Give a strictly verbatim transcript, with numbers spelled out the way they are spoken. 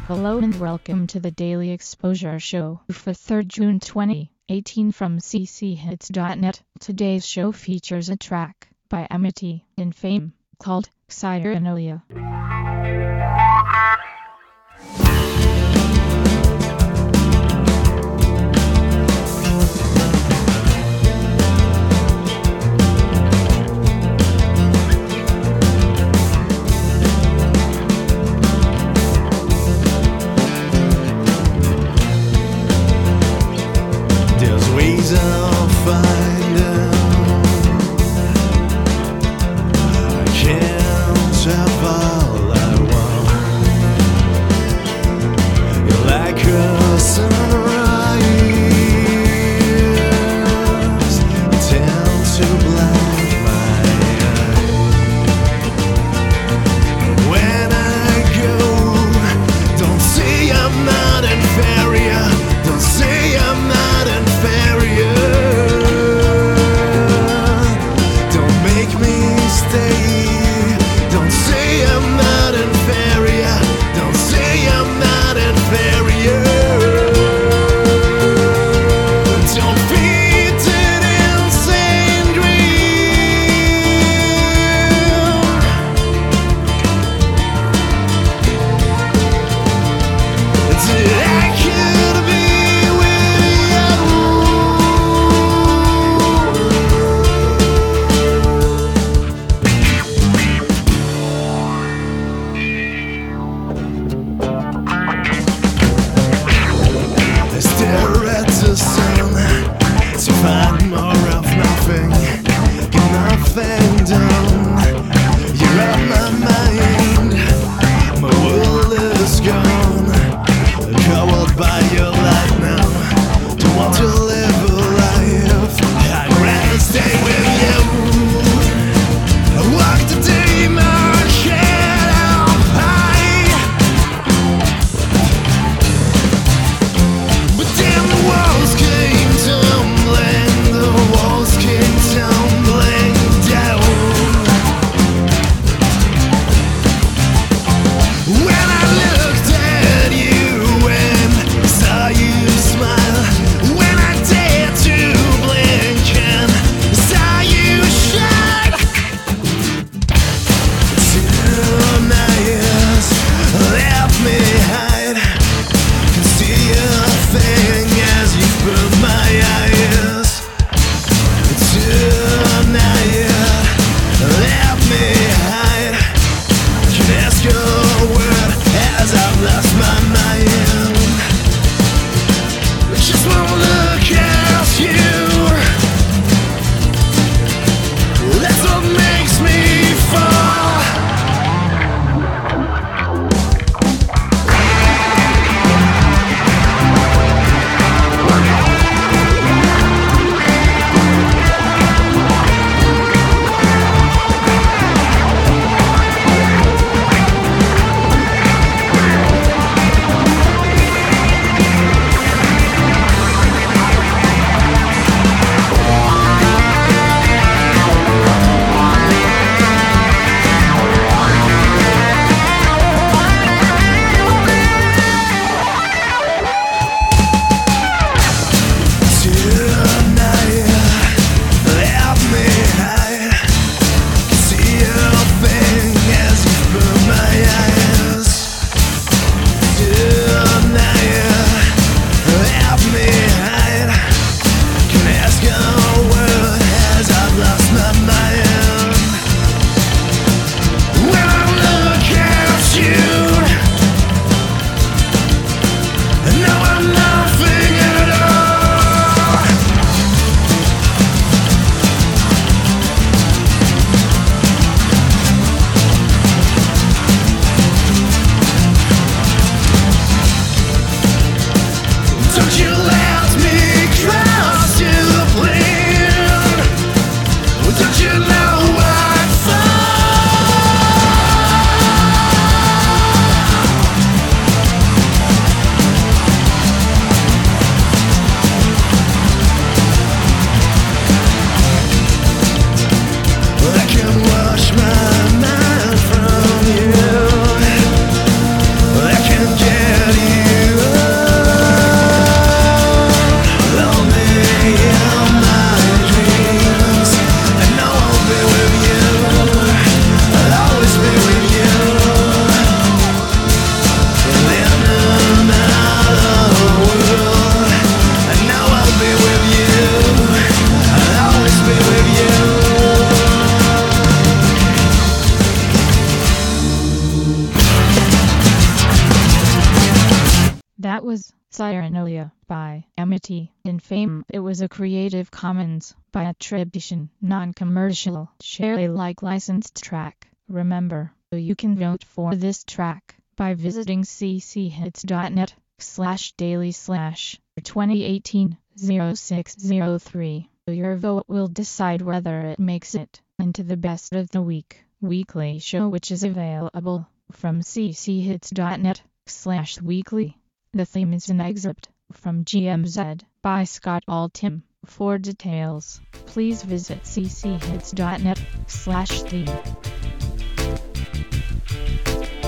Hello and welcome to the Daily Exposure Show for third of June twenty eighteen from c c hits dot net. Today's show features a track by Amity in Fame called Cyanolia. Ways I'll find out. I can't have all Cyanolia by Amity in Fame. It was a Creative Commons by attribution, non-commercial, share Alike licensed track. Remember, you can vote for this track by visiting cchits.net slash daily slash twenty eighteen oh six oh three. Your vote will decide whether it makes it into the best of the week weekly show, which is available from cchits.net slash weekly. The theme is an excerpt from G M Z by Scott Altham. For details, please visit cchits.net slash theme.